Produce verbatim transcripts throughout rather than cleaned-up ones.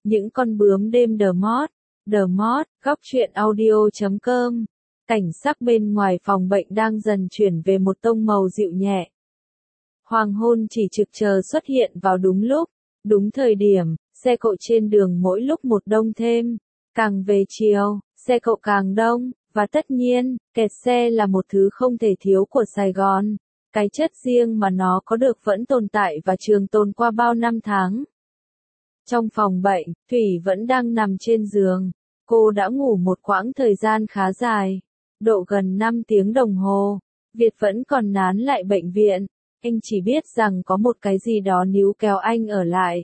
Những con bướm đêm The Mod, The Mod, góc truyện audio chấm com. Cảnh sắc bên ngoài phòng bệnh đang dần chuyển về một tông màu dịu nhẹ. Hoàng hôn chỉ trực chờ xuất hiện vào đúng lúc, đúng thời điểm, xe cộ trên đường mỗi lúc một đông thêm. Càng về chiều, xe cộ càng đông, và tất nhiên, kẹt xe là một thứ không thể thiếu của Sài Gòn. Cái chất riêng mà nó có được vẫn tồn tại và trường tồn qua bao năm tháng. Trong phòng bệnh, Thủy vẫn đang nằm trên giường. Cô đã ngủ một quãng thời gian khá dài, độ gần năm tiếng đồng hồ. Việt vẫn còn nán lại bệnh viện. Anh chỉ biết rằng có một cái gì đó níu kéo anh ở lại.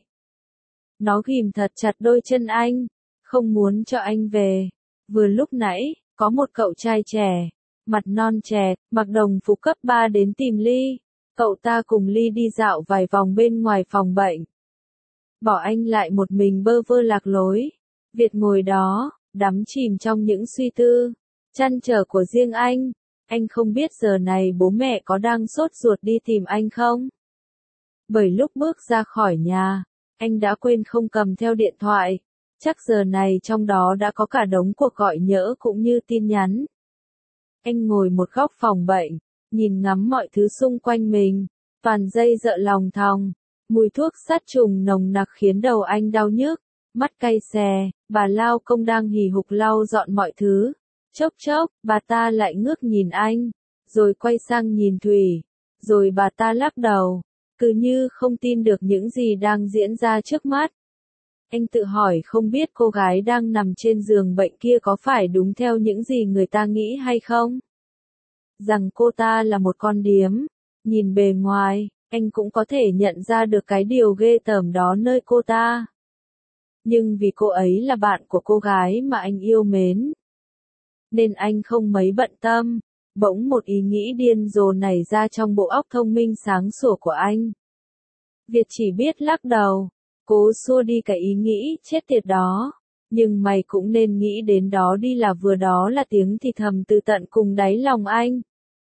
Nó ghìm thật chặt đôi chân anh, không muốn cho anh về. Vừa lúc nãy, có một cậu trai trẻ, mặt non trẻ, mặc đồng phục cấp ba đến tìm Ly. Cậu ta cùng Ly đi dạo vài vòng bên ngoài phòng bệnh. Bỏ anh lại một mình bơ vơ lạc lối. Việt ngồi đó, đắm chìm trong những suy tư, trăn trở của riêng anh. Anh không biết giờ này bố mẹ có đang sốt ruột đi tìm anh không? Bởi lúc bước ra khỏi nhà, anh đã quên không cầm theo điện thoại. Chắc giờ này trong đó đã có cả đống cuộc gọi nhỡ cũng như tin nhắn. Anh ngồi một góc phòng bệnh, nhìn ngắm mọi thứ xung quanh mình, toàn dây dợ lòng thòng. Mùi thuốc sát trùng nồng nặc khiến đầu anh đau nhức, mắt cay xè. Bà lao công đang hì hục lau dọn mọi thứ. Chốc chốc, bà ta lại ngước nhìn anh, rồi quay sang nhìn Thủy, rồi bà ta lắc đầu, cứ như không tin được những gì đang diễn ra trước mắt. Anh tự hỏi không biết cô gái đang nằm trên giường bệnh kia có phải đúng theo những gì người ta nghĩ hay không? Rằng cô ta là một con điếm, nhìn bề ngoài, anh cũng có thể nhận ra được cái điều ghê tởm đó nơi cô ta. Nhưng vì cô ấy là bạn của cô gái mà anh yêu mến, nên anh không mấy bận tâm. Bỗng một ý nghĩ điên rồ nảy ra trong bộ óc thông minh sáng sủa của anh. Việt chỉ biết lắc đầu, cố xua đi cái ý nghĩ chết tiệt đó. Nhưng mày cũng nên nghĩ đến đó đi, là vừa đó là tiếng thì thầm từ tận cùng đáy lòng anh.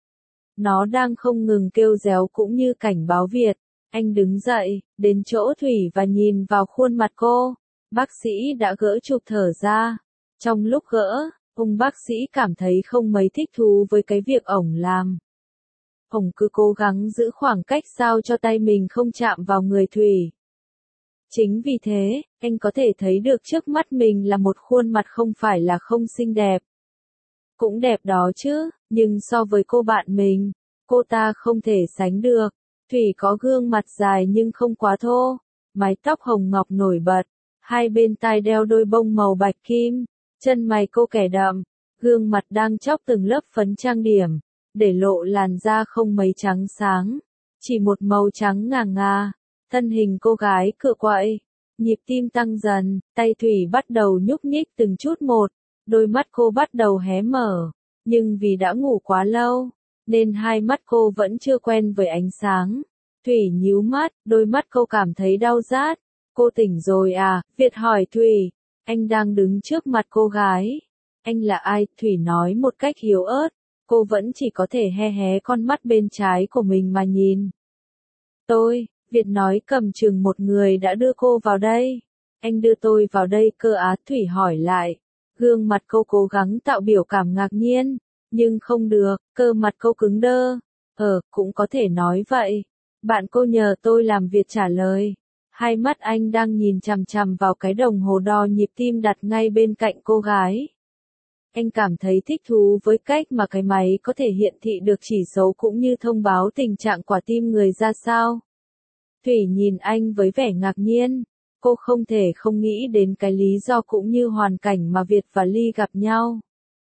Nó đang không ngừng kêu réo cũng như cảnh báo Việt. Anh đứng dậy, đến chỗ Thủy và nhìn vào khuôn mặt cô. Bác sĩ đã gỡ chụp thở ra. Trong lúc gỡ, ông bác sĩ cảm thấy không mấy thích thú với cái việc ổng làm. Ổng cứ cố gắng giữ khoảng cách sao cho tay mình không chạm vào người Thủy. Chính vì thế, anh có thể thấy được trước mắt mình là một khuôn mặt không phải là không xinh đẹp. Cũng đẹp đó chứ, nhưng so với cô bạn mình, cô ta không thể sánh được. Thủy có gương mặt dài nhưng không quá thô, mái tóc hồng ngọc nổi bật, hai bên tai đeo đôi bông màu bạch kim, chân mày cô kẻ đậm, gương mặt đang chóc từng lớp phấn trang điểm, để lộ làn da không mấy trắng sáng, chỉ một màu trắng ngà ngà. Thân hình cô gái cựa quậy, nhịp tim tăng dần, tay Thủy bắt đầu nhúc nhích từng chút một, đôi mắt cô bắt đầu hé mở, nhưng vì đã ngủ quá lâu, nên hai mắt cô vẫn chưa quen với ánh sáng. Thủy nhíu mắt, đôi mắt cô cảm thấy đau rát. Cô tỉnh rồi à? Việt hỏi Thủy. Anh đang đứng trước mặt cô gái. Anh là ai? Thủy nói một cách yếu ớt. Cô vẫn chỉ có thể hé hé con mắt bên trái của mình mà nhìn. Tôi, Việt nói cầm chừng một người đã đưa cô vào đây. Anh đưa tôi vào đây cơ á? Thủy hỏi lại. Gương mặt cô cố gắng tạo biểu cảm ngạc nhiên, nhưng không được, cơ mặt cô cứng đơ. Ờ, cũng có thể nói vậy. Bạn cô nhờ tôi làm. Việt trả lời. Hai mắt anh đang nhìn chằm chằm vào cái đồng hồ đo nhịp tim đặt ngay bên cạnh cô gái. Anh cảm thấy thích thú với cách mà cái máy có thể hiển thị được chỉ số cũng như thông báo tình trạng quả tim người ra sao. Thủy nhìn anh với vẻ ngạc nhiên. Cô không thể không nghĩ đến cái lý do cũng như hoàn cảnh mà Việt và Ly gặp nhau.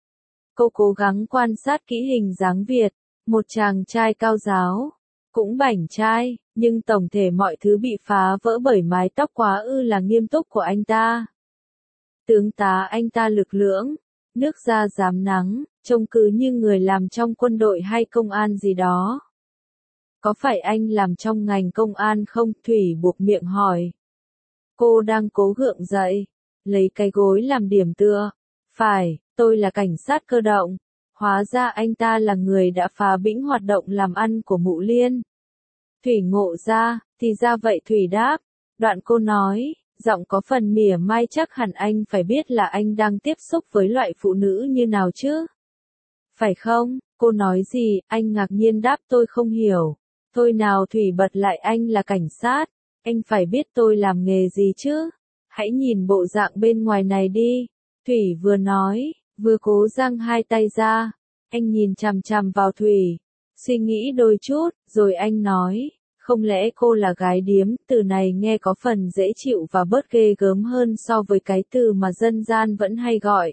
Cô cố gắng quan sát kỹ hình dáng Việt, một chàng trai cao ráo, cũng bảnh trai, nhưng tổng thể mọi thứ bị phá vỡ bởi mái tóc quá ư là nghiêm túc của anh ta. Tướng tá anh ta lực lưỡng, nước da rám nắng, trông cứ như người làm trong quân đội hay công an gì đó. Có phải anh làm trong ngành công an không? Thủy buộc miệng hỏi. Cô đang cố gượng dậy, lấy cái gối làm điểm tựa. Phải, tôi là cảnh sát cơ động. Hóa ra anh ta là người đã phá bĩnh hoạt động làm ăn của Mụ Liên. Thủy ngộ ra, thì ra vậy. Thủy đáp. Đoạn cô nói, Giọng có phần mỉa mai, chắc hẳn anh phải biết là anh đang tiếp xúc với loại phụ nữ như nào chứ. Phải không? Cô nói gì? Anh ngạc nhiên đáp, tôi không hiểu. Thôi nào, Thủy bật lại, anh là cảnh sát. Anh phải biết tôi làm nghề gì chứ. Hãy nhìn bộ dạng bên ngoài này đi. Thủy vừa nói, vừa cố giang hai tay ra. Anh nhìn chằm chằm vào Thủy, suy nghĩ đôi chút, rồi anh nói, không lẽ cô là gái điếm? Từ này nghe có phần dễ chịu và bớt ghê gớm hơn so với cái từ mà dân gian vẫn hay gọi.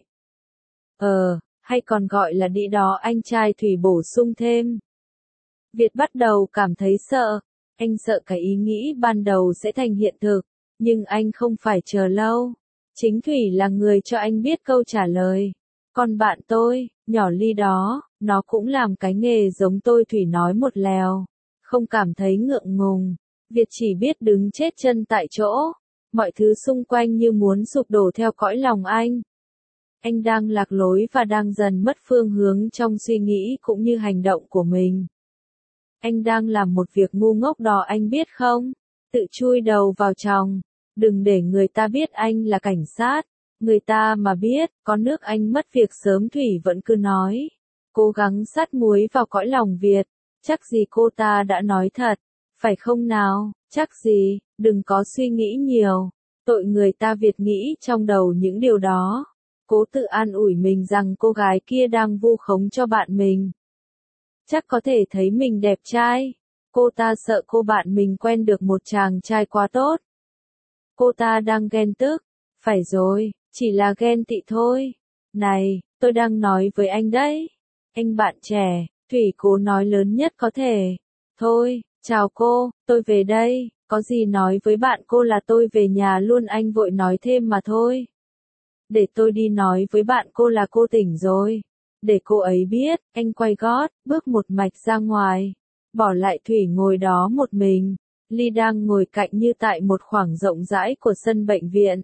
Ờ, hay còn gọi là đĩ đó, anh trai Thủy bổ sung thêm. Việt bắt đầu cảm thấy sợ. Anh sợ cái ý nghĩ ban đầu sẽ thành hiện thực, nhưng anh không phải chờ lâu. Chính Thủy là người cho anh biết câu trả lời. Còn bạn tôi, nhỏ Ly đó, nó cũng làm cái nghề giống tôi. Thủy nói một lèo, không cảm thấy ngượng ngùng. Việt chỉ biết đứng chết chân tại chỗ. Mọi thứ xung quanh như muốn sụp đổ theo cõi lòng anh. Anh đang lạc lối và đang dần mất phương hướng trong suy nghĩ cũng như hành động của mình. Anh đang làm một việc ngu ngốc đó, anh biết không? Tự chui đầu vào chòng. Đừng để người ta biết anh là cảnh sát. Người ta mà biết, có nước anh mất việc sớm. Thủy vẫn cứ nói. Cố gắng sát muối vào cõi lòng Việt. Chắc gì cô ta đã nói thật. Phải không nào? Chắc gì, đừng có suy nghĩ nhiều. Tội người ta. Việt nghĩ trong đầu những điều đó. Cố tự an ủi mình rằng cô gái kia đang vu khống cho bạn mình. Chắc có thể thấy mình đẹp trai. Cô ta sợ cô bạn mình quen được một chàng trai quá tốt. Cô ta đang ghen tức. Phải rồi, chỉ là ghen tị thôi. Này, tôi đang nói với anh đấy. Anh bạn trẻ, Thủy cố nói lớn nhất có thể. Thôi, chào cô, tôi về đây. Có gì nói với bạn cô là tôi về nhà luôn. Anh vội nói thêm mà thôi. Để tôi đi nói với bạn cô là cô tỉnh rồi. Để cô ấy biết. Anh quay gót, bước một mạch ra ngoài. Bỏ lại Thủy ngồi đó một mình. Ly đang ngồi cạnh như tại một khoảng rộng rãi của sân bệnh viện.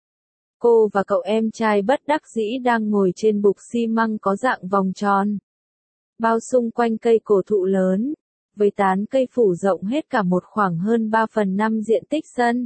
Cô và cậu em trai bất đắc dĩ đang ngồi trên bục xi măng có dạng vòng tròn. Bao xung quanh cây cổ thụ lớn, với tán cây phủ rộng hết cả một khoảng hơn ba phần năm diện tích sân.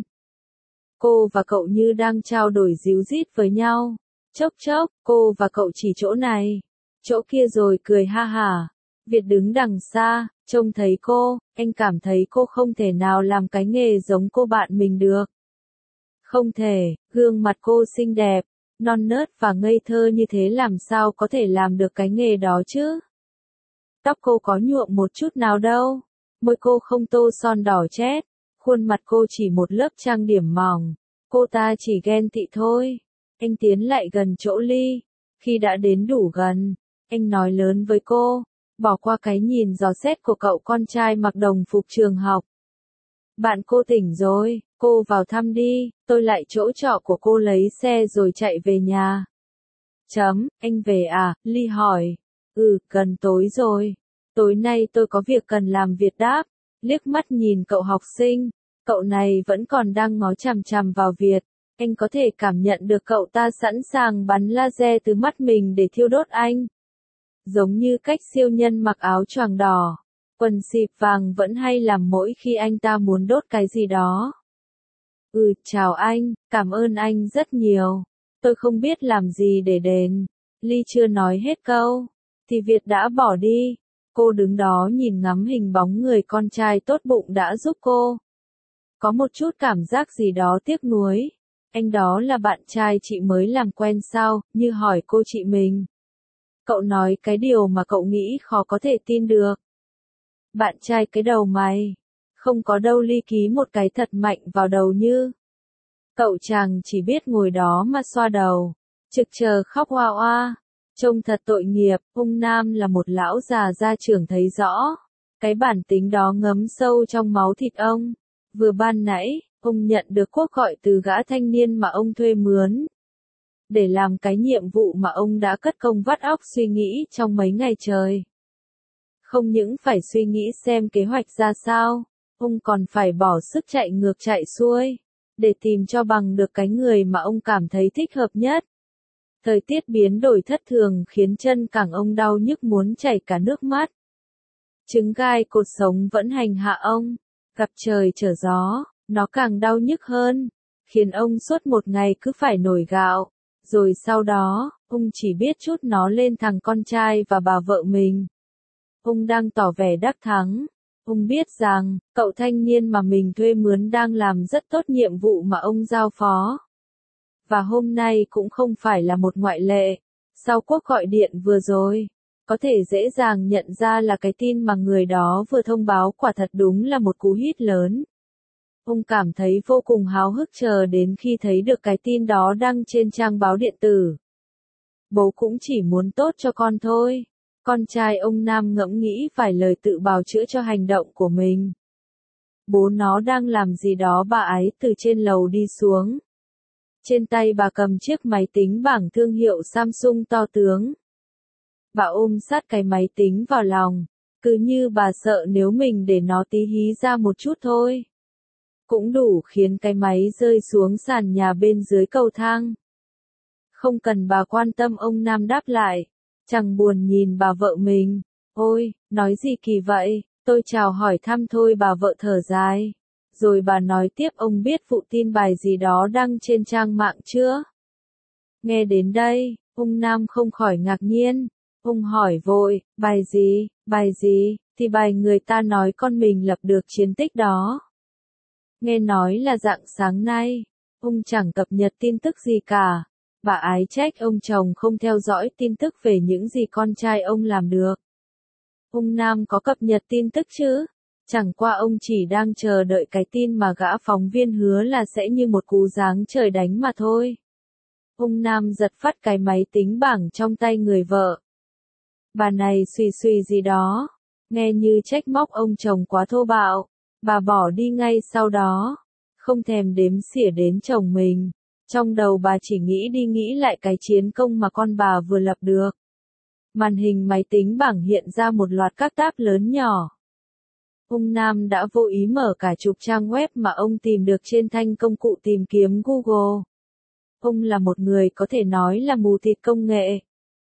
Cô và cậu như đang trao đổi díu dít với nhau. Chốc chốc, cô và cậu chỉ chỗ này, chỗ kia rồi cười ha hả. Việt đứng đằng xa, trông thấy cô, anh cảm thấy cô không thể nào làm cái nghề giống cô bạn mình được. Không thể, gương mặt cô xinh đẹp, non nớt và ngây thơ như thế làm sao có thể làm được cái nghề đó chứ? Tóc cô có nhuộm một chút nào đâu, môi cô không tô son đỏ chét, khuôn mặt cô chỉ một lớp trang điểm mỏng, cô ta chỉ ghen tị thôi. Anh tiến lại gần chỗ Ly, khi đã đến đủ gần, anh nói lớn với cô, bỏ qua cái nhìn dò xét của cậu con trai mặc đồng phục trường học. Bạn cô tỉnh rồi, cô vào thăm đi, tôi lại chỗ trọ của cô lấy xe rồi chạy về nhà. Chấm, anh về à? Ly hỏi. Ừ, gần tối rồi. Tối nay tôi có việc cần làm. Việt đáp, liếc mắt nhìn cậu học sinh. Cậu này vẫn còn đang ngó chằm chằm vào Việt. Anh có thể cảm nhận được cậu ta sẵn sàng bắn laser từ mắt mình để thiêu đốt anh. Giống như cách siêu nhân mặc áo choàng đỏ, quần xịp vàng vẫn hay làm mỗi khi anh ta muốn đốt cái gì đó. Ừ, chào anh, cảm ơn anh rất nhiều. Tôi không biết làm gì để đền. Ly chưa nói hết câu, thì Việt đã bỏ đi. Cô đứng đó nhìn ngắm hình bóng người con trai tốt bụng đã giúp cô. Có một chút cảm giác gì đó tiếc nuối. Anh đó là bạn trai chị mới làm quen sao, như hỏi cô chị mình. Cậu nói cái điều mà cậu nghĩ khó có thể tin được. Bạn trai cái đầu mày. Không có đâu. Ly ký một cái thật mạnh vào đầu như. Cậu chàng chỉ biết ngồi đó mà xoa đầu. Trực chờ khóc oa oa. Trông thật tội nghiệp. Ông Nam là một lão già gia trưởng thấy rõ. Cái bản tính đó ngấm sâu trong máu thịt ông. Vừa ban nãy, ông nhận được cuộc gọi từ gã thanh niên mà ông thuê mướn. Để làm cái nhiệm vụ mà ông đã cất công vắt óc suy nghĩ trong mấy ngày trời. Không những phải suy nghĩ xem kế hoạch ra sao, ông còn phải bỏ sức chạy ngược chạy xuôi, để tìm cho bằng được cái người mà ông cảm thấy thích hợp nhất. Thời tiết biến đổi thất thường khiến chân cẳng ông đau nhức muốn chảy cả nước mắt. Trứng gai cột sống vẫn hành hạ ông, gặp trời trở gió, nó càng đau nhức hơn. khiến ông suốt một ngày cứ phải nổi gạo. Rồi sau đó, ông chỉ biết trút nó lên thằng con trai và bà vợ mình. Ông đang tỏ vẻ đắc thắng. Ông biết rằng, cậu thanh niên mà mình thuê mướn đang làm rất tốt nhiệm vụ mà ông giao phó. Và hôm nay cũng không phải là một ngoại lệ. Sau cuộc gọi điện vừa rồi, có thể dễ dàng nhận ra là cái tin mà người đó vừa thông báo quả thật đúng là một cú hit lớn. Ông cảm thấy vô cùng háo hức chờ đến khi thấy được cái tin đó đăng trên trang báo điện tử. Bố cũng chỉ muốn tốt cho con thôi. Con trai ông Nam ngẫm nghĩ vài lời tự bào chữa cho hành động của mình. Bố nó đang làm gì đó bà ấy từ trên lầu đi xuống. Trên tay bà cầm chiếc máy tính bảng thương hiệu Samsung to tướng. Bà ôm sát cái máy tính vào lòng, cứ như bà sợ nếu mình để nó tí hí ra một chút thôi, cũng đủ khiến cái máy rơi xuống sàn nhà bên dưới cầu thang. Không cần bà quan tâm ông Nam đáp lại, chẳng buồn nhìn bà vợ mình. Ôi, nói gì kỳ vậy, tôi chào hỏi thăm thôi, bà vợ thở dài. Rồi bà nói tiếp, ông biết vụ tin bài gì đó đăng trên trang mạng chưa? Nghe đến đây, ông Nam không khỏi ngạc nhiên. Ông hỏi vội, bài gì, bài gì, thì bài người ta nói con mình lập được chiến tích đó. Nghe nói là rạng sáng nay, ông chẳng cập nhật tin tức gì cả. Bà ái trách ông chồng không theo dõi tin tức về những gì con trai ông làm được. Ông Nam có cập nhật tin tức chứ? Chẳng qua ông chỉ đang chờ đợi cái tin mà gã phóng viên hứa là sẽ như một cú giáng trời đánh mà thôi. Ông Nam giật phắt cái máy tính bảng trong tay người vợ. Bà này suy suy gì đó, nghe như trách móc ông chồng quá thô bạo. Bà bỏ đi ngay sau đó, không thèm đếm xỉa đến chồng mình. Trong đầu bà chỉ nghĩ đi nghĩ lại cái chiến công mà con bà vừa lập được. Màn hình máy tính bảng hiện ra một loạt các tab lớn nhỏ. Ông Nam đã vô ý mở cả chục trang web mà ông tìm được trên thanh công cụ tìm kiếm Google. Ông là một người có thể nói là mù thịt công nghệ.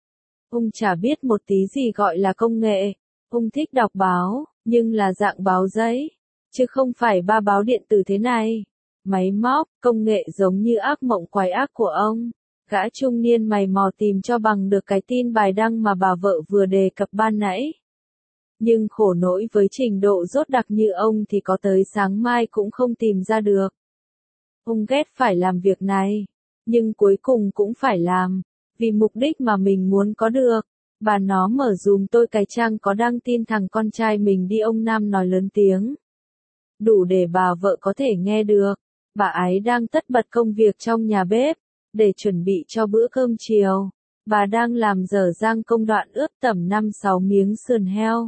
Ông chả biết một tí gì gọi là công nghệ. Ông thích đọc báo, nhưng là dạng báo giấy, chứ không phải ba báo điện tử thế này. Máy móc, công nghệ giống như ác mộng quái ác của ông. Gã trung niên mày mò tìm cho bằng được cái tin bài đăng mà bà vợ vừa đề cập ban nãy. Nhưng khổ nỗi với trình độ dốt đặc như ông thì có tới sáng mai cũng không tìm ra được. Ông ghét phải làm việc này, nhưng cuối cùng cũng phải làm, vì mục đích mà mình muốn có được. Bà nó mở dùm tôi cái trang có đăng tin thằng con trai mình đi, ông Nam nói lớn tiếng. Đủ để bà vợ có thể nghe được. Bà ấy đang tất bật công việc trong nhà bếp, để chuẩn bị cho bữa cơm chiều. Bà đang làm dở dang công đoạn ướp tầm năm sáu miếng sườn heo.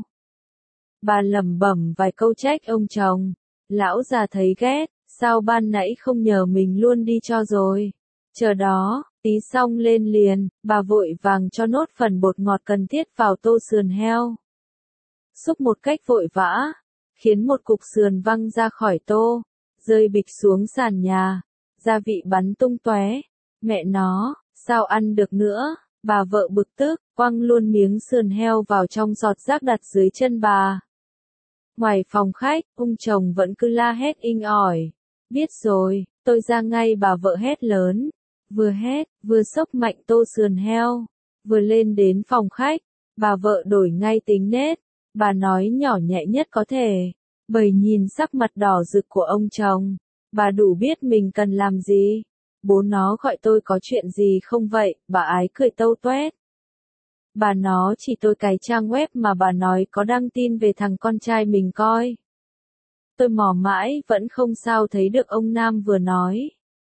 Bà lẩm bẩm vài câu trách ông chồng. Lão già thấy ghét, sao ban nãy không nhờ mình luôn đi cho rồi. Chờ đó, tí xong lên liền, bà vội vàng cho nốt phần bột ngọt cần thiết vào tô sườn heo. Xúc một cách vội vã, khiến một cục sườn văng ra khỏi tô, rơi bịch xuống sàn nhà, gia vị bắn tung tóe. Mẹ nó, sao ăn được nữa? Bà vợ bực tức, quăng luôn miếng sườn heo vào trong giọt rác đặt dưới chân bà. Ngoài phòng khách, ông chồng vẫn cứ la hét inh ỏi. Biết rồi, tôi ra ngay, bà vợ hét lớn. Vừa hét, vừa xốc mạnh tô sườn heo. Vừa lên đến phòng khách, bà vợ đổi ngay tính nết. Bà nói nhỏ nhẹ nhất có thể. Bởi nhìn sắc mặt đỏ rực của ông chồng, bà đủ biết mình cần làm gì. Bố nó gọi tôi có chuyện gì không vậy? Bà ái cười tâu toét. Bà nó chỉ tôi cái trang web mà bà nói có đăng tin về thằng con trai mình coi. Tôi mò mãi vẫn không sao thấy được ông Nam vừa nói.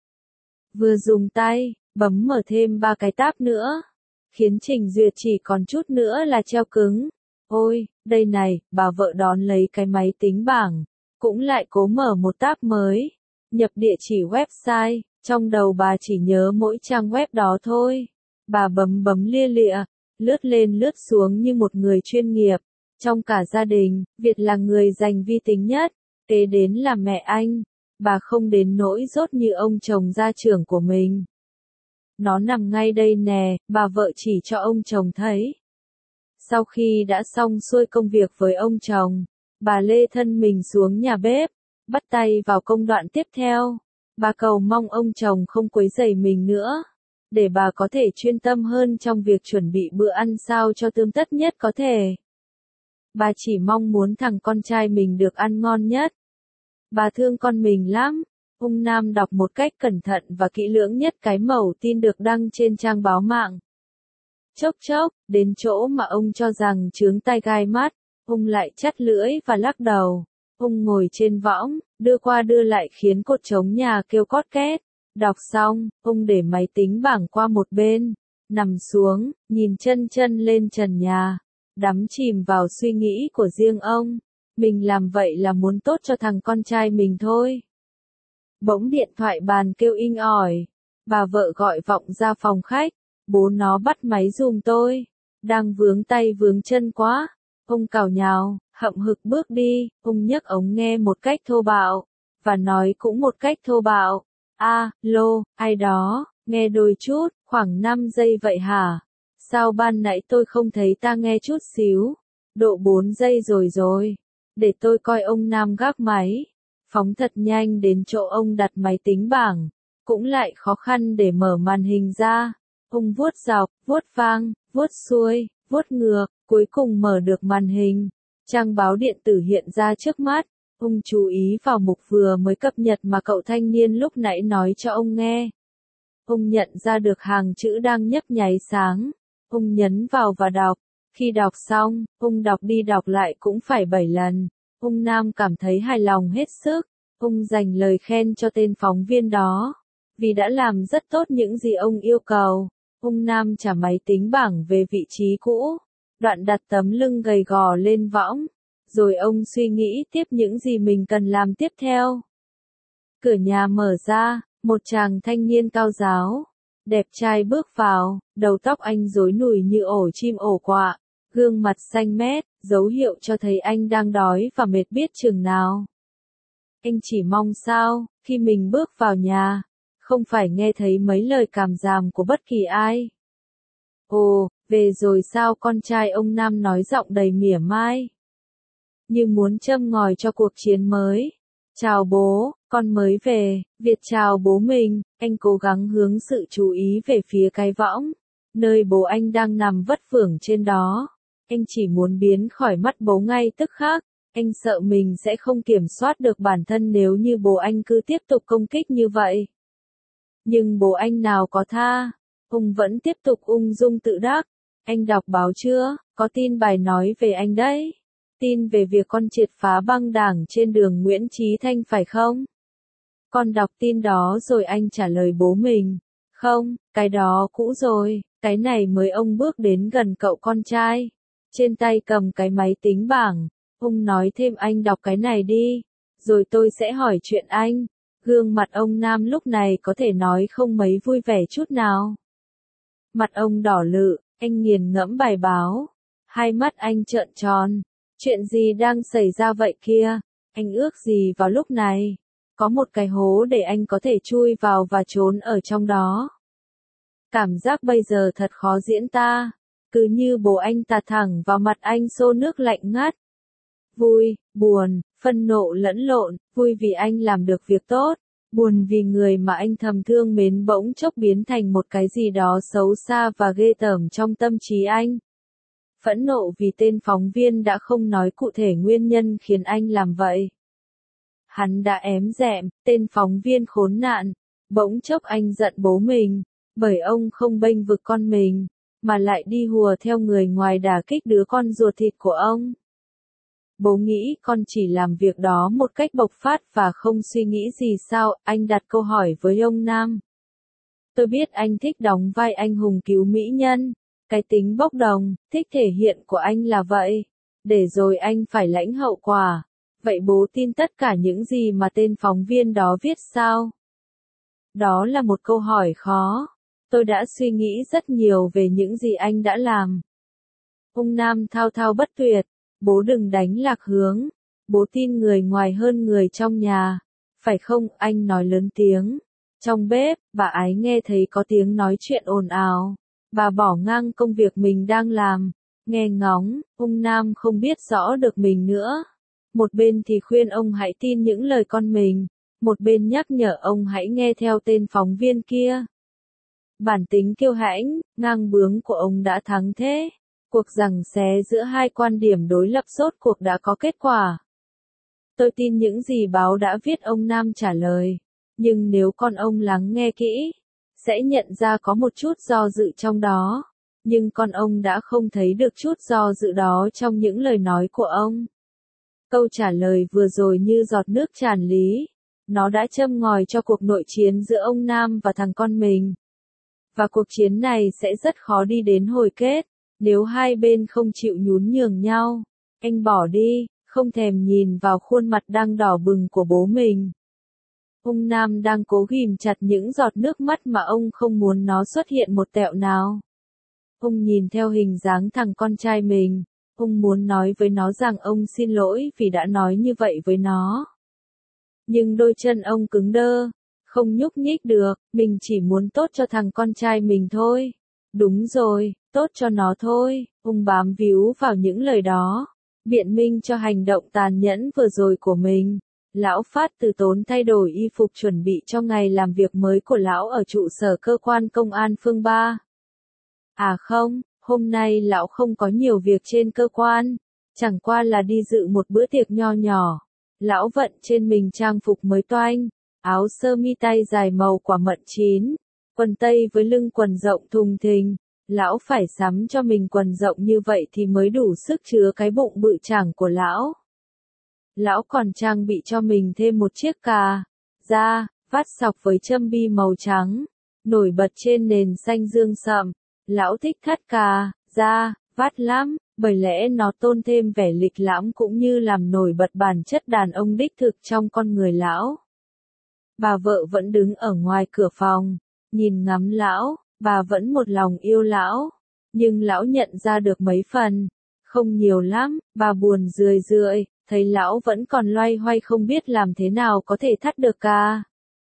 Vừa dùng tay, bấm mở thêm ba cái tab nữa, khiến trình duyệt chỉ còn chút nữa là treo cứng. Ôi, đây này, bà vợ đón lấy cái máy tính bảng, cũng lại cố mở một tab mới, nhập địa chỉ website, trong đầu bà chỉ nhớ mỗi trang web đó thôi. Bà bấm bấm lia lịa, lướt lên lướt xuống như một người chuyên nghiệp. Trong cả gia đình, Việt là người dành vi tính nhất, kế đến là mẹ anh. Bà không đến nỗi dốt như ông chồng gia trưởng của mình. Nó nằm ngay đây nè, bà vợ chỉ cho ông chồng thấy. Sau khi đã xong xuôi công việc với ông chồng, bà lê thân mình xuống nhà bếp, bắt tay vào công đoạn tiếp theo. Bà cầu mong ông chồng không quấy rầy mình nữa, để bà có thể chuyên tâm hơn trong việc chuẩn bị bữa ăn sao cho tươm tất nhất có thể. Bà chỉ mong muốn thằng con trai mình được ăn ngon nhất. Bà thương con mình lắm. Ung Nam đọc một cách cẩn thận và kỹ lưỡng nhất cái mẩu tin được đăng trên trang báo mạng. Chốc chốc, đến chỗ mà ông cho rằng chướng tai gai mắt, ông lại chắt lưỡi và lắc đầu. Ông ngồi trên võng, đưa qua đưa lại khiến cột trống nhà kêu cót két. Đọc xong, ông để máy tính bảng qua một bên, nằm xuống, nhìn chân chân lên trần nhà, đắm chìm vào suy nghĩ của riêng ông. Mình làm vậy là muốn tốt cho thằng con trai mình thôi. Bỗng điện thoại bàn kêu inh ỏi. Bà vợ gọi vọng ra phòng khách. Bố nó bắt máy giùm tôi. Đang vướng tay vướng chân quá. Ông cào nhào, hậm hực bước đi. Ông nhấc ống nghe một cách thô bạo. Và nói cũng một cách thô bạo. A, lô, ai đó, nghe đôi chút, khoảng năm giây vậy hả? Sao ban nãy tôi không thấy ta nghe chút xíu? Độ bốn giây rồi rồi. Để tôi coi. Ông Nam gác máy. Phóng thật nhanh đến chỗ ông đặt máy tính bảng. Cũng lại khó khăn để mở màn hình ra. Ông vuốt dọc, vuốt vang, vuốt xuôi, vuốt ngược, cuối cùng mở được màn hình. Trang báo điện tử hiện ra trước mắt. Ông chú ý vào mục vừa mới cập nhật mà cậu thanh niên lúc nãy nói cho ông nghe. Ông nhận ra được hàng chữ đang nhấp nháy sáng. Ông nhấn vào và đọc. Khi đọc xong, ông đọc đi đọc lại cũng phải bảy lần. Ông Nam cảm thấy hài lòng hết sức. Ông dành lời khen cho tên phóng viên đó. Vì đã làm rất tốt những gì ông yêu cầu. Ông Nam trả máy tính bảng về vị trí cũ. Đoạn đặt tấm lưng gầy gò lên võng. Rồi ông suy nghĩ tiếp những gì mình cần làm tiếp theo. Cửa nhà mở ra, một chàng thanh niên cao ráo, đẹp trai bước vào, đầu tóc anh rối nùi như ổ chim ổ quạ, gương mặt xanh mét, dấu hiệu cho thấy anh đang đói và mệt biết chừng nào. Anh chỉ mong sao, khi mình bước vào nhà, không phải nghe thấy mấy lời càm ràm của bất kỳ ai. Ồ, về rồi sao? Con trai ông Nam nói giọng đầy mỉa mai, như muốn châm ngòi cho cuộc chiến mới. Chào bố, con mới về. Việt chào bố mình. Anh cố gắng hướng sự chú ý về phía cái võng, nơi bố anh đang nằm vất vưởng trên đó. Anh chỉ muốn biến khỏi mắt bố ngay tức khắc. Anh sợ mình sẽ không kiểm soát được bản thân nếu như bố anh cứ tiếp tục công kích như vậy. Nhưng bố anh nào có tha. Ông vẫn tiếp tục ung dung tự đắc. Anh đọc báo chưa? Có tin bài nói về anh đấy. Tin về việc con triệt phá băng đảng trên đường Nguyễn Chí Thanh phải không? Con đọc tin đó rồi. Anh trả lời bố mình. Không, cái đó cũ rồi, cái này mới. Ông bước đến gần cậu con trai, trên tay cầm cái máy tính bảng. Ông nói thêm, anh đọc cái này đi, rồi tôi sẽ hỏi chuyện anh. Gương mặt ông Nam lúc này có thể nói không mấy vui vẻ chút nào. Mặt ông đỏ lự, anh nghiền ngẫm bài báo. Hai mắt anh trợn tròn. Chuyện gì đang xảy ra vậy kia? Anh ước gì vào lúc này? Có một cái hố để anh có thể chui vào và trốn ở trong đó. Cảm giác bây giờ thật khó diễn tả. Cứ như bố anh tạt thẳng vào mặt anh xô nước lạnh ngắt. Vui, buồn, phân nộ lẫn lộn. Vui vì anh làm được việc tốt. Buồn vì người mà anh thầm thương mến bỗng chốc biến thành một cái gì đó xấu xa và ghê tởm trong tâm trí anh. Phẫn nộ vì tên phóng viên đã không nói cụ thể nguyên nhân khiến anh làm vậy. Hắn đã ém dẹm, tên phóng viên khốn nạn. Bỗng chốc anh giận bố mình, bởi ông không bênh vực con mình, mà lại đi hùa theo người ngoài đả kích đứa con ruột thịt của ông. Bố nghĩ con chỉ làm việc đó một cách bộc phát và không suy nghĩ gì sao? Anh đặt câu hỏi với ông Nam. Tôi biết anh thích đóng vai anh hùng cứu mỹ nhân. Cái tính bốc đồng, thích thể hiện của anh là vậy. Để rồi anh phải lãnh hậu quả. Vậy bố tin tất cả những gì mà tên phóng viên đó viết sao? Đó là một câu hỏi khó. Tôi đã suy nghĩ rất nhiều về những gì anh đã làm. Ông Nam thao thao bất tuyệt. Bố đừng đánh lạc hướng. Bố tin người ngoài hơn người trong nhà. Phải không? Anh nói lớn tiếng. Trong bếp, bà Ái nghe thấy có tiếng nói chuyện ồn ào. Bà bỏ ngang công việc mình đang làm. Nghe ngóng, ông Nam không biết rõ được mình nữa. Một bên thì khuyên ông hãy tin những lời con mình. một bên nhắc nhở ông hãy nghe theo tên phóng viên kia. Bản tính kiêu hãnh, ngang bướng của ông đã thắng thế. Cuộc giằng xé giữa hai quan điểm đối lập rốt cuộc đã có kết quả. Tôi tin những gì báo đã viết, ông Nam trả lời. Nhưng nếu con ông lắng nghe kỹ, sẽ nhận ra có một chút do dự trong đó. Nhưng con ông đã không thấy được chút do dự đó trong những lời nói của ông. Câu trả lời vừa rồi như giọt nước tràn ly. Nó đã châm ngòi cho cuộc nội chiến giữa ông Nam và thằng con mình. Và cuộc chiến này sẽ rất khó đi đến hồi kết, nếu hai bên không chịu nhún nhường nhau. Anh bỏ đi, không thèm nhìn vào khuôn mặt đang đỏ bừng của bố mình. Ông Nam đang cố ghìm chặt những giọt nước mắt mà ông không muốn nó xuất hiện một tẹo nào. Ông nhìn theo hình dáng thằng con trai mình, ông muốn nói với nó rằng ông xin lỗi vì đã nói như vậy với nó. Nhưng đôi chân ông cứng đơ, không nhúc nhích được, mình chỉ muốn tốt cho thằng con trai mình thôi. Đúng rồi, tốt cho nó thôi, ông bám víu vào những lời đó, biện minh cho hành động tàn nhẫn vừa rồi của mình. Lão Phát từ tốn thay đổi y phục chuẩn bị cho ngày làm việc mới của lão ở trụ sở cơ quan công an phường ba. À không, hôm nay lão không có nhiều việc trên cơ quan, chẳng qua là đi dự một bữa tiệc nho nhỏ. Lão vận trên mình trang phục mới toanh, áo sơ mi tay dài màu quả mận chín, quần tây với lưng quần rộng thùng thình. Lão phải sắm cho mình quần rộng như vậy thì mới đủ sức chứa cái bụng bự chảng của lão. Lão còn trang bị cho mình thêm một chiếc cà da vắt sọc với châm bi màu trắng, nổi bật trên nền xanh dương sậm. Lão thích thắt cà da vắt lắm, bởi lẽ nó tôn thêm vẻ lịch lãm cũng như làm nổi bật bản chất đàn ông đích thực trong con người lão. Bà vợ vẫn đứng ở ngoài cửa phòng, nhìn ngắm lão, bà vẫn một lòng yêu lão, nhưng lão nhận ra được mấy phần, không nhiều lắm, bà buồn rười rượi, thấy lão vẫn còn loay hoay không biết làm thế nào có thể thắt được cà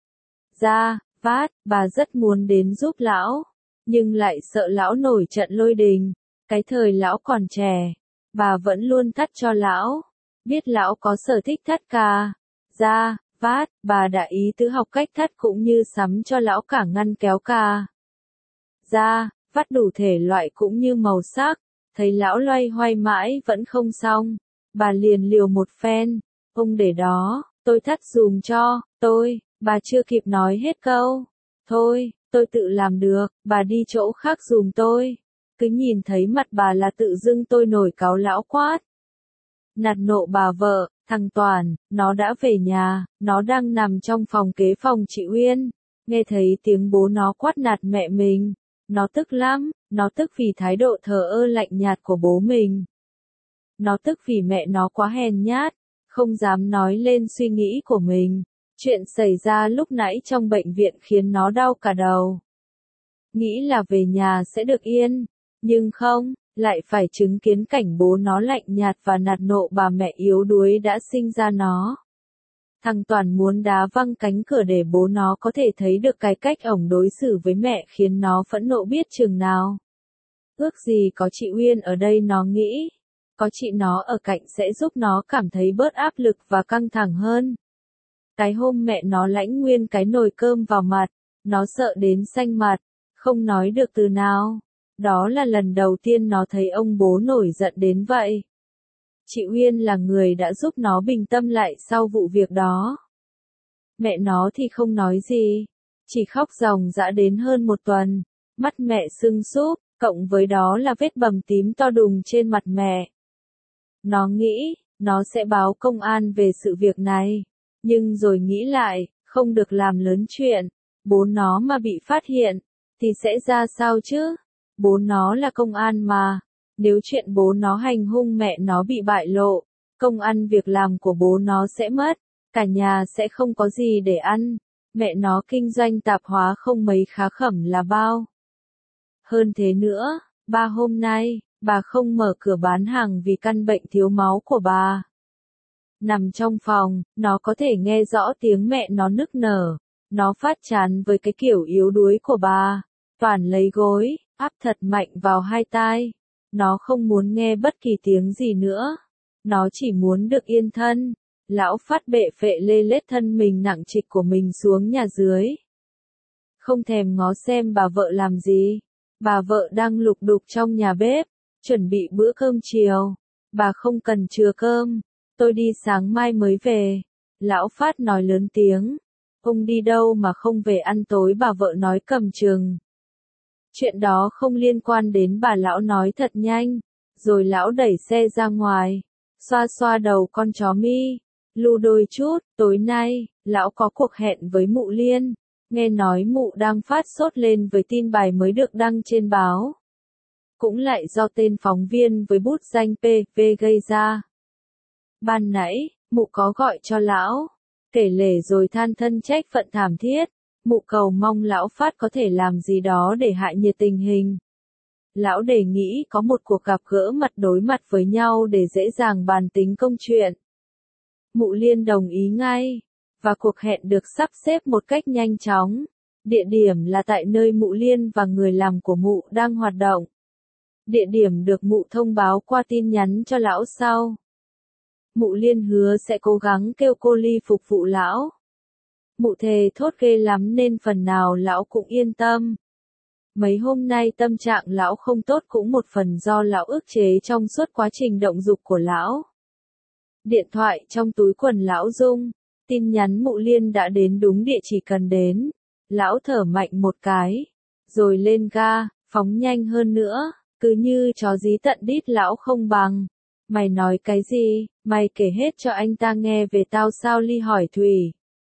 da vát, bà rất muốn đến giúp lão, nhưng lại sợ lão nổi trận lôi đình. Cái thời lão còn trẻ, bà vẫn luôn thắt cho lão, biết lão có sở thích thắt cà da vát, bà đã ý tứ học cách thắt cũng như sắm cho lão cả ngăn kéo cà da vắt đủ thể loại cũng như màu sắc. Thấy lão loay hoay mãi vẫn không xong, bà liền liều một phen. Ông để đó, tôi thắt giùm cho, tôi, bà chưa kịp nói hết câu. Thôi, tôi tự làm được, bà đi chỗ khác giùm tôi. Cứ nhìn thấy mặt bà là tự dưng tôi nổi cáu lão quát. Nạt nộ bà vợ, thằng Toàn, nó đã về nhà, nó đang nằm trong phòng kế phòng chị Uyên. Nghe thấy tiếng bố nó quát nạt mẹ mình. Nó tức lắm, nó tức vì thái độ thờ ơ lạnh nhạt của bố mình. Nó tức vì mẹ nó quá hèn nhát, không dám nói lên suy nghĩ của mình. Chuyện xảy ra lúc nãy trong bệnh viện khiến nó đau cả đầu. Nghĩ là về nhà sẽ được yên, nhưng không, lại phải chứng kiến cảnh bố nó lạnh nhạt và nạt nộ bà mẹ yếu đuối đã sinh ra nó. Thằng Toàn muốn đá văng cánh cửa để bố nó có thể thấy được cái cách ổng đối xử với mẹ khiến nó phẫn nộ biết chừng nào. Ước gì có chị Uyên ở đây nó nghĩ. Có chị nó ở cạnh sẽ giúp nó cảm thấy bớt áp lực và căng thẳng hơn. Cái hôm mẹ nó lãnh nguyên cái nồi cơm vào mặt, nó sợ đến xanh mặt, không nói được từ nào. Đó là lần đầu tiên nó thấy ông bố nổi giận đến vậy. Chị Uyên là người đã giúp nó bình tâm lại sau vụ việc đó. Mẹ nó thì không nói gì, chỉ khóc ròng rã đến hơn một tuần, mắt mẹ sưng súp, cộng với đó là vết bầm tím to đùng trên mặt mẹ. Nó nghĩ, nó sẽ báo công an về sự việc này, nhưng rồi nghĩ lại, không được làm lớn chuyện, bố nó mà bị phát hiện, thì sẽ ra sao chứ? Bố nó là công an mà. Nếu chuyện bố nó hành hung mẹ nó bị bại lộ, công ăn việc làm của bố nó sẽ mất, cả nhà sẽ không có gì để ăn, mẹ nó kinh doanh tạp hóa không mấy khá khẩm là bao. Hơn thế nữa, ba hôm nay, bà không mở cửa bán hàng vì căn bệnh thiếu máu của bà. Nằm trong phòng, nó có thể nghe rõ tiếng mẹ nó nức nở, nó phát chán với cái kiểu yếu đuối của bà. Toàn lấy gối, áp thật mạnh vào hai tai. Nó không muốn nghe bất kỳ tiếng gì nữa. Nó chỉ muốn được yên thân, Lão Phát bệ phệ lê lết thân mình nặng trịch của mình xuống nhà dưới. Không thèm ngó xem bà vợ làm gì. Bà vợ đang lục đục trong nhà bếp, chuẩn bị bữa cơm chiều. Bà không cần chừa cơm, tôi đi sáng mai mới về. Lão Phát nói lớn tiếng. Ông đi đâu mà không về ăn tối, bà vợ nói cầm chừng. Chuyện đó không liên quan đến bà, lão nói thật nhanh. Rồi lão đẩy xe ra ngoài, xoa xoa đầu con chó Mi. Lu đôi chút, tối nay, lão có cuộc hẹn với mụ Liên. Nghe nói mụ đang phát sốt lên với tin bài mới được đăng trên báo. Cũng lại do tên phóng viên với bút danh pê vê gây ra. Ban nãy, mụ có gọi cho lão, kể lể rồi than thân trách phận thảm thiết. Mụ cầu mong lão Phát có thể làm gì đó để hạ nhiệt tình hình. Lão đề nghị có một cuộc gặp gỡ mặt đối mặt với nhau để dễ dàng bàn tính công chuyện. Mụ Liên đồng ý ngay, và cuộc hẹn được sắp xếp một cách nhanh chóng. Địa điểm là tại nơi mụ Liên và người làm của mụ đang hoạt động. Địa điểm được mụ thông báo qua tin nhắn cho lão sau. Mụ Liên hứa sẽ cố gắng kêu cô Ly phục vụ lão. Mụ thề thốt ghê lắm nên phần nào lão cũng yên tâm. Mấy hôm nay tâm trạng lão không tốt cũng một phần do lão ức chế trong suốt quá trình động dục của lão. Điện thoại trong túi quần lão rung, tin nhắn mụ Liên đã đến đúng địa chỉ cần đến. Lão thở mạnh một cái, rồi lên ga, phóng nhanh hơn nữa, cứ như chó dí tận đít lão không bằng. Mày nói cái gì, mày kể hết cho anh ta nghe về tao sao? Ly hỏi Thủy.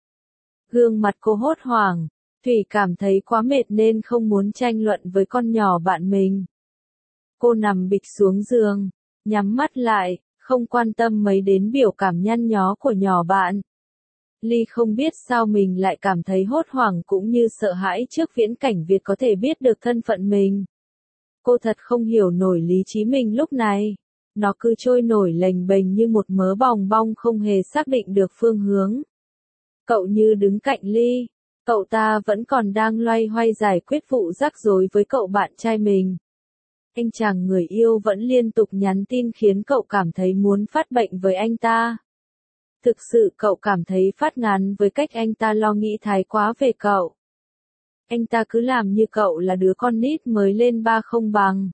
Gương mặt cô hốt hoảng, Thủy cảm thấy quá mệt nên không muốn tranh luận với con nhỏ bạn mình. Cô nằm bịch xuống giường, nhắm mắt lại, không quan tâm mấy đến biểu cảm nhăn nhó của nhỏ bạn. Ly không biết sao mình lại cảm thấy hốt hoảng cũng như sợ hãi trước viễn cảnh việc có thể biết được thân phận mình. Cô thật không hiểu nổi lý trí mình lúc này. Nó cứ trôi nổi lềnh bềnh như một mớ bòng bong không hề xác định được phương hướng. Cậu Như đứng cạnh Ly. Cậu ta vẫn còn đang loay hoay giải quyết vụ rắc rối với cậu bạn trai mình. Anh chàng người yêu vẫn liên tục nhắn tin khiến cậu cảm thấy muốn phát bệnh với anh ta. Thực sự cậu cảm thấy phát ngán với cách anh ta lo nghĩ thái quá về cậu. Anh ta cứ làm như cậu là đứa con nít mới lên ba không bằng.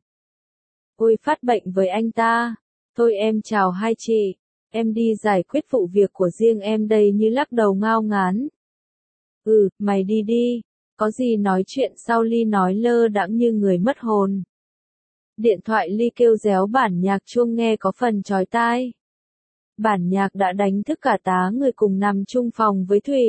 Ôi phát bệnh với anh ta. Thôi em chào hai chị. Em đi giải quyết vụ việc của riêng em đây. Như lắc đầu ngao ngán. Ừ, mày đi đi. Có gì nói chuyện sau. Ly nói lơ đãng như người mất hồn. Điện thoại Ly kêu réo, bản nhạc chuông nghe có phần chói tai. Bản nhạc đã đánh thức cả tá người cùng nằm chung phòng với Thủy.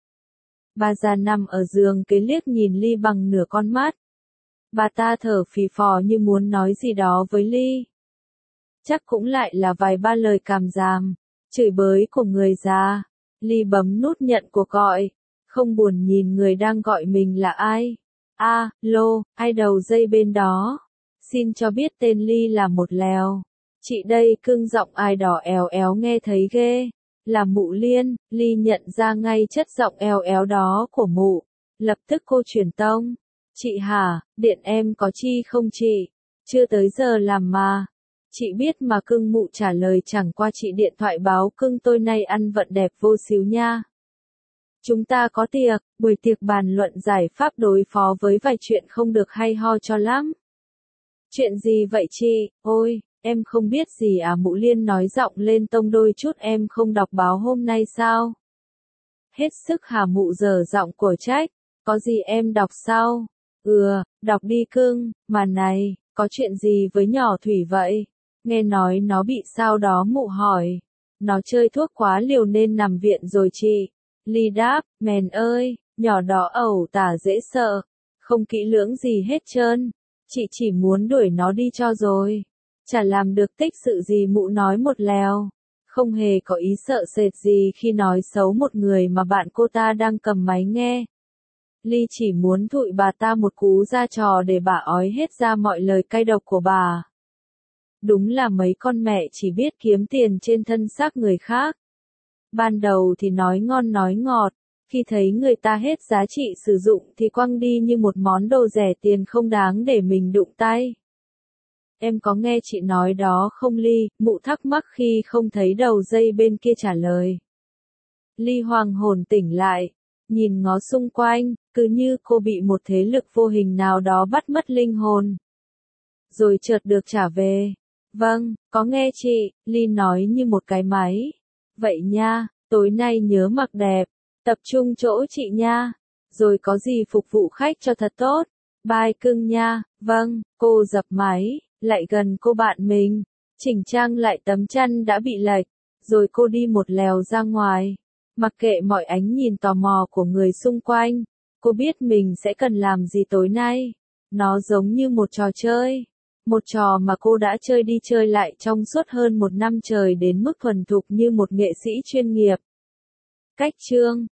Bà già nằm ở giường kế liếc nhìn Ly bằng nửa con mắt. Bà ta thở phì phò như muốn nói gì đó với Ly. Chắc cũng lại là vài ba lời càm ràm, chửi bới của người già. Ly bấm nút nhận cuộc gọi, không buồn nhìn người đang gọi mình là ai. A, lô, ai đầu dây bên đó? Xin cho biết tên Ly là một lèo. Chị đây cưng, giọng ai đỏ éo éo nghe thấy ghê. Là mụ Liên. Ly nhận ra ngay chất giọng éo éo đó của mụ. Lập tức cô truyền tông. Chị hả, điện em có chi không chị? Chưa tới giờ làm mà. Chị biết mà cưng. Mụ trả lời, chẳng qua chị điện thoại báo cưng tôi nay ăn vận đẹp vô xíu nha. Chúng ta có tiệc, buổi tiệc bàn luận giải pháp đối phó với vài chuyện không được hay ho cho lắm. Chuyện gì vậy chị? Ôi, em không biết gì à? Mụ Liên nói giọng lên tông đôi chút. Em không đọc báo hôm nay sao? Hết sức hả? Mụ dở giọng của trách. Có gì em đọc sao? Ừ, đọc đi cưng. Mà này, có chuyện gì với nhỏ Thủy vậy? Nghe nói nó bị sao đó. Mụ hỏi. Nó chơi thuốc quá liều nên nằm viện rồi chị. Ly đáp, mèn ơi, nhỏ đó ẩu tả dễ sợ. Không kỹ lưỡng gì hết trơn. Chị chỉ muốn đuổi nó đi cho rồi. Chả làm được tích sự gì. Mụ nói một lèo. Không hề có ý sợ sệt gì khi nói xấu một người mà bạn cô ta đang cầm máy nghe. Ly chỉ muốn thụi bà ta một cú ra trò để bà ói hết ra mọi lời cay độc của bà. Đúng là mấy con mẹ chỉ biết kiếm tiền trên thân xác người khác. Ban đầu thì nói ngon nói ngọt, khi thấy người ta hết giá trị sử dụng thì quăng đi như một món đồ rẻ tiền không đáng để mình đụng tay. Em có nghe chị nói đó không Ly? Mụ thắc mắc khi không thấy đầu dây bên kia trả lời. Ly hoàng hồn tỉnh lại, nhìn ngó xung quanh, cứ như cô bị một thế lực vô hình nào đó bắt mất linh hồn. Rồi chợt được trả về. Vâng, có nghe chị, Ly nói như một cái máy. Vậy nha, tối nay nhớ mặc đẹp, tập trung chỗ chị nha. Rồi có gì phục vụ khách cho thật tốt. Bye cưng nha. Vâng, cô dập máy, lại gần cô bạn mình, chỉnh trang lại tấm chăn đã bị lệch, rồi cô đi một lèo ra ngoài. Mặc kệ mọi ánh nhìn tò mò của người xung quanh, cô biết mình sẽ cần làm gì tối nay. Nó giống như một trò chơi. Một trò mà cô đã chơi đi chơi lại trong suốt hơn một năm trời đến mức thuần thục như một nghệ sĩ chuyên nghiệp. Cách chương